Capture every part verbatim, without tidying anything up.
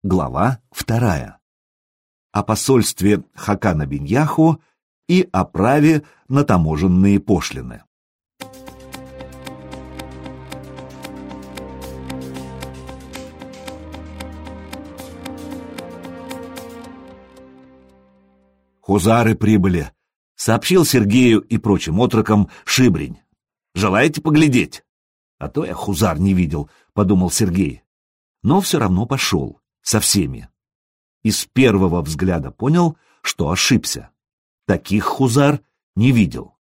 Глава вторая. О посольстве Хакана бин-Яху и о праве на таможенные пошлины. «Хузары прибыли», — сообщил Сергею и прочим отрокам Шибрень. «Желаете поглядеть?» «А то я хузар не видел», — подумал Сергей. Но все равно пошел, со всеми. И с первого взгляда понял, что ошибся. Таких хузар не видел.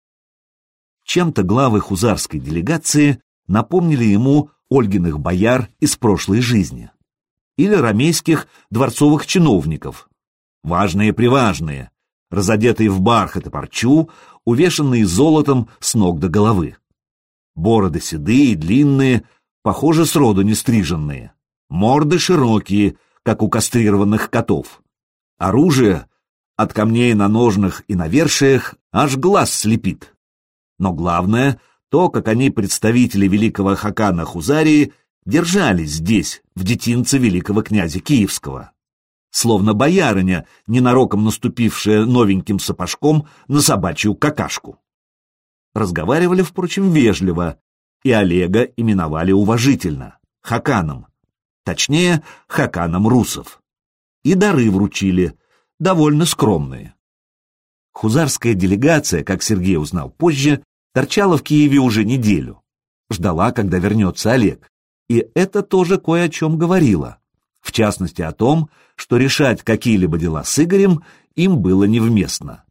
Чем-то главы хузарской делегации напомнили ему Ольгиных бояр из прошлой жизни. Или ромейских дворцовых чиновников. Важные-приважные, разодетые в бархат и парчу, увешанные золотом с ног до головы. Бороды седые, длинные, похоже, сроду не стриженные. Морды широкие, как у кастрированных котов. Оружие от камней на ножнах и навершиях аж глаз слепит. Но главное, то, как они, представители великого Хакана Хузарии, держались здесь, в детинце великого князя Киевского. Словно боярыня, ненароком наступившая новеньким сапожком на собачью какашку. Разговаривали, впрочем, вежливо, и Олега именовали уважительно — Хаканом. Точнее, Хаканом русов. И дары вручили, довольно скромные. Хузарская делегация, как Сергей узнал позже, торчала в Киеве уже неделю. Ждала, когда вернется Олег. И это тоже кое о чем говорило. В частности, о том, что решать какие-либо дела с Игорем им было невместно.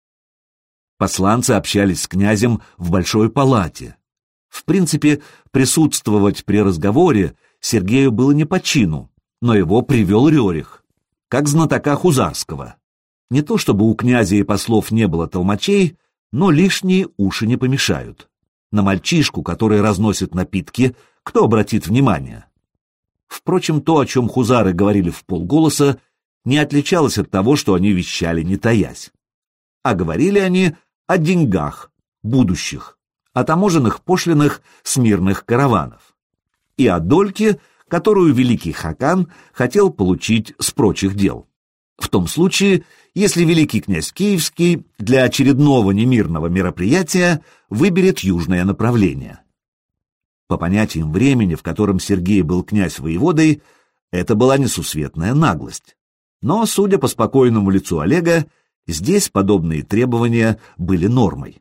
Посланцы общались с князем в большой палате. В принципе, присутствовать при разговоре Сергею было не по чину, но его привел Рерих, как знатока хузарского. Не то чтобы у князя и послов не было толмачей, но лишние уши не помешают. На мальчишку, который разносит напитки, кто обратит внимание? Впрочем, то, о чем хузары говорили вполголоса, не отличалось от того, что они вещали, не таясь. А говорили они о деньгах, будущих, о таможенных пошлинах с мирных караванов и о дольке, которую великий Хакан хотел получить с прочих дел. В том случае, если великий князь Киевский для очередного немирного мероприятия выберет южное направление. По понятиям времени, в котором Сергей был князь-воеводой, это была несусветная наглость. Но, судя по спокойному лицу Олега, здесь подобные требования были нормой.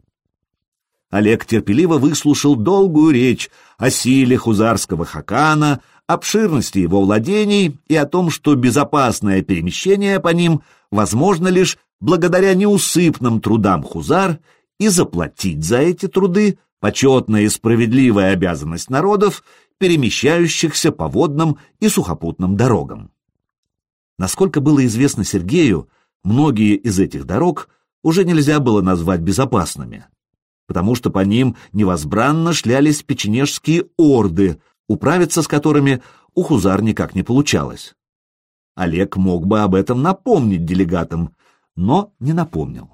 Олег терпеливо выслушал долгую речь о силе хузарского хакана, обширности его владений и о том, что безопасное перемещение по ним возможно лишь благодаря неусыпным трудам хузар, и заплатить за эти труды почетная и справедливая обязанность народов, перемещающихся по водным и сухопутным дорогам. Насколько было известно Сергею, многие из этих дорог уже нельзя было назвать безопасными, потому что по ним невозбранно шлялись печенежские орды, управиться с которыми у хузар никак не получалось. Олег мог бы об этом напомнить делегатам, но не напомнил.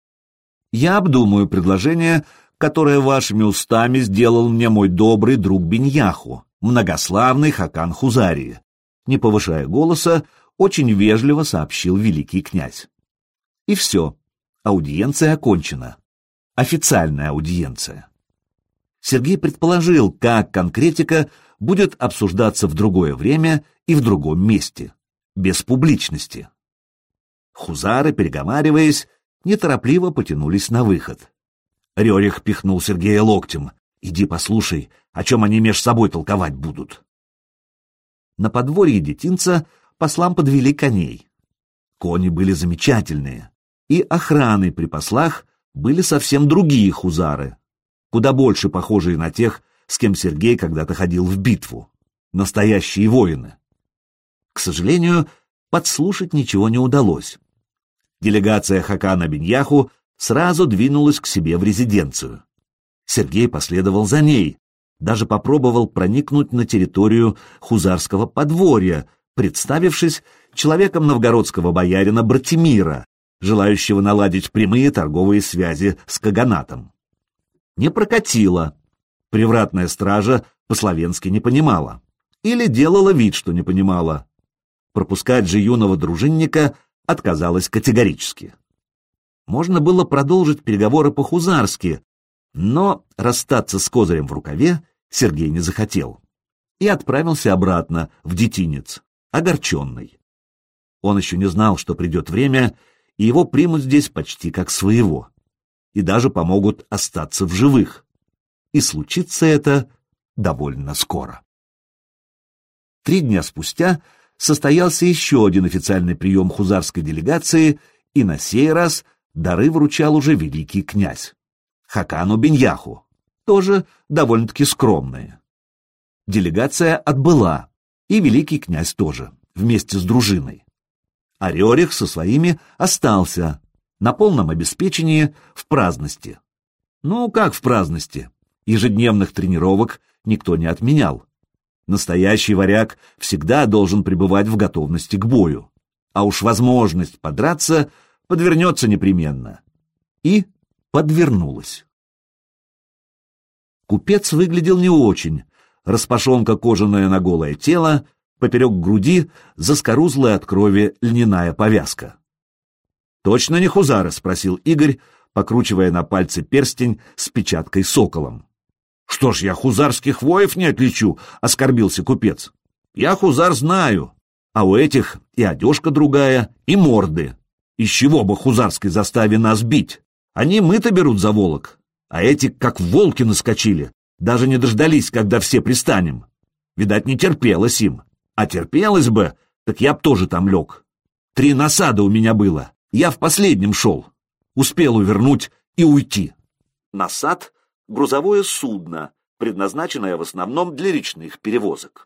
«Я обдумаю предложение, которое вашими устами сделал мне мой добрый друг бин-Яху, многославный Хакан Хузарии», не повышая голоса, очень вежливо сообщил великий князь. И все, аудиенция окончена. Официальная аудиенция. Сергей предположил, как конкретика будет обсуждаться в другое время и в другом месте, без публичности. Хузары, переговариваясь, неторопливо потянулись на выход. Рерих пихнул Сергея локтем. «Иди послушай, о чем они меж собой толковать будут». На подворье детинца послам подвели коней. Кони были замечательные, и охраной при послах были совсем другие хузары, куда больше похожие на тех, с кем Сергей когда-то ходил в битву. Настоящие воины. К сожалению, подслушать ничего не удалось. Делегация Хакана бин-Яху сразу двинулась к себе в резиденцию. Сергей последовал за ней, даже попробовал проникнуть на территорию хузарского подворья, представившись человеком новгородского боярина Братимира, желающего наладить прямые торговые связи с Каганатом. Не прокатило. Привратная стража по-словенски не понимала. Или делала вид, что не понимала. пропускать же юного дружинника отказалась категорически. Можно было продолжить переговоры по-хузарски, но расстаться с козырем в рукаве Сергей не захотел и отправился обратно в детинец, огорченный. Он еще не знал, что придет время, и его примут здесь почти как своего, и даже помогут остаться в живых. И случится это довольно скоро. Три дня спустя состоялся еще один официальный прием хузарской делегации, и на сей раз дары вручал уже великий князь Хакану Беньяху, тоже довольно-таки скромные. Делегация отбыла, и великий князь тоже, вместе с дружиной. А Рерих со своими остался, на полном обеспечении, в праздности. Ну, как в праздности? Ежедневных тренировок никто не отменял. Настоящий варяг всегда должен пребывать в готовности к бою, а уж возможность подраться подвернется непременно. И подвернулась. Купец выглядел не очень, распашонка кожаная на голое тело, поперек груди заскорузлая от крови льняная повязка. «Точно не хузары?» — спросил Игорь, покручивая на пальце перстень с печаткой соколом. «Что ж, я хузарских воев не отличу», — оскорбился купец. «Я хузар знаю, а у этих и одежка другая, и морды. Из чего бы хузарской заставе нас бить? Они мы-то берут за волок, а эти как волки наскочили, даже не дождались, когда все пристанем. Видать, не терпелось им. А терпелось бы, так я б тоже там лег. Три насада у меня было, я в последнем шел. Успел увернуть и уйти». Насад — грузовое судно, предназначенное в основном для речных перевозок.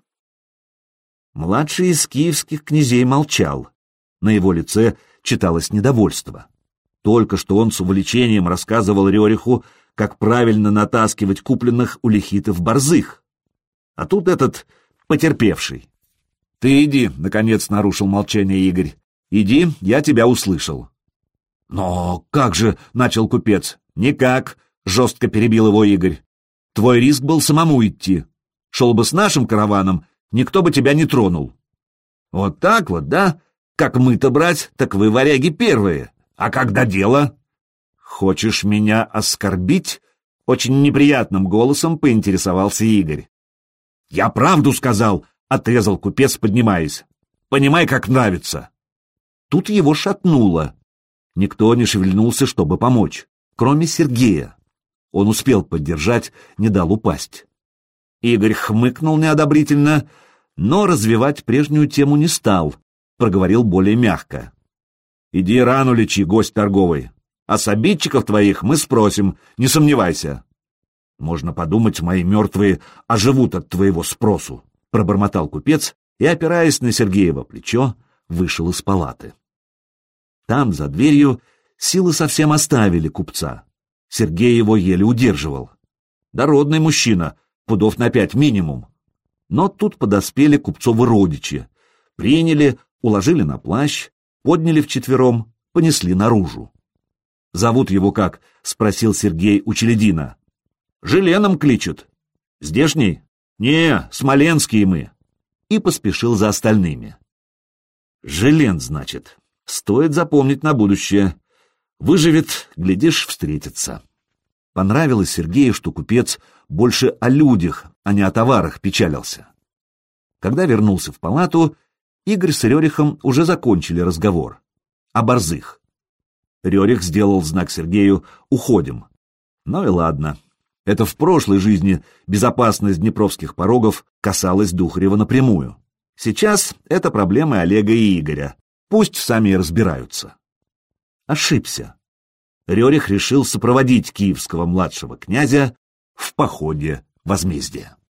Младший из киевских князей молчал. На его лице читалось недовольство. Только что он с увлечением рассказывал Рериху, как правильно натаскивать купленных у лихитов борзых. А тут этот потерпевший. «Ты иди», — наконец нарушил молчание Игорь. «Иди, я тебя услышал». «Но как же», — начал купец. «Никак», — жестко перебил его Игорь. «Твой риск был самому идти. Шел бы с нашим караваном, никто бы тебя не тронул». «Вот так вот, да? Как мы-то брать, так вы, варяги, первые. А когда дело?» «Хочешь меня оскорбить?» — очень неприятным голосом поинтересовался Игорь. «Я правду сказал», — отрезал купец, поднимаясь. «Понимай, как нравится». Тут его шатнуло. Никто не шевельнулся, чтобы помочь, кроме Сергея. Он успел поддержать, не дал упасть. Игорь хмыкнул неодобрительно, но развивать прежнюю тему не стал, проговорил более мягко. «Иди рану лечи, гость торговый, а с обидчиков твоих мы спросим, не сомневайся». «Можно подумать, мои мертвые оживут от твоего спросу», — пробормотал купец и, опираясь на Сергеево плечо, вышел из палаты. Там, за дверью, силы совсем оставили купца. Сергей его еле удерживал. Дородный мужчина, пудов на пять минимум. Но тут подоспели купцовы родичи. Приняли, уложили на плащ, подняли вчетвером, понесли наружу. «Зовут его как?» — спросил Сергей у Челядина. «Желеном кличут». «Здешний?» «Не, смоленские мы». И поспешил за остальными. «Желен, значит. Стоит запомнить на будущее. Выживет, глядишь, встретится». Понравилось Сергею, что купец больше о людях, а не о товарах печалился. Когда вернулся в палату, Игорь с Рерихом уже закончили разговор. О борзых. Рерих сделал знак Сергею «Уходим». Ну и ладно. Это в прошлой жизни безопасность днепровских порогов касалась Духарева напрямую. Сейчас это проблемы Олега и Игоря. Пусть сами и разбираются. Ошибся. Рерих решил сопроводить киевского младшего князя в походе возмездия.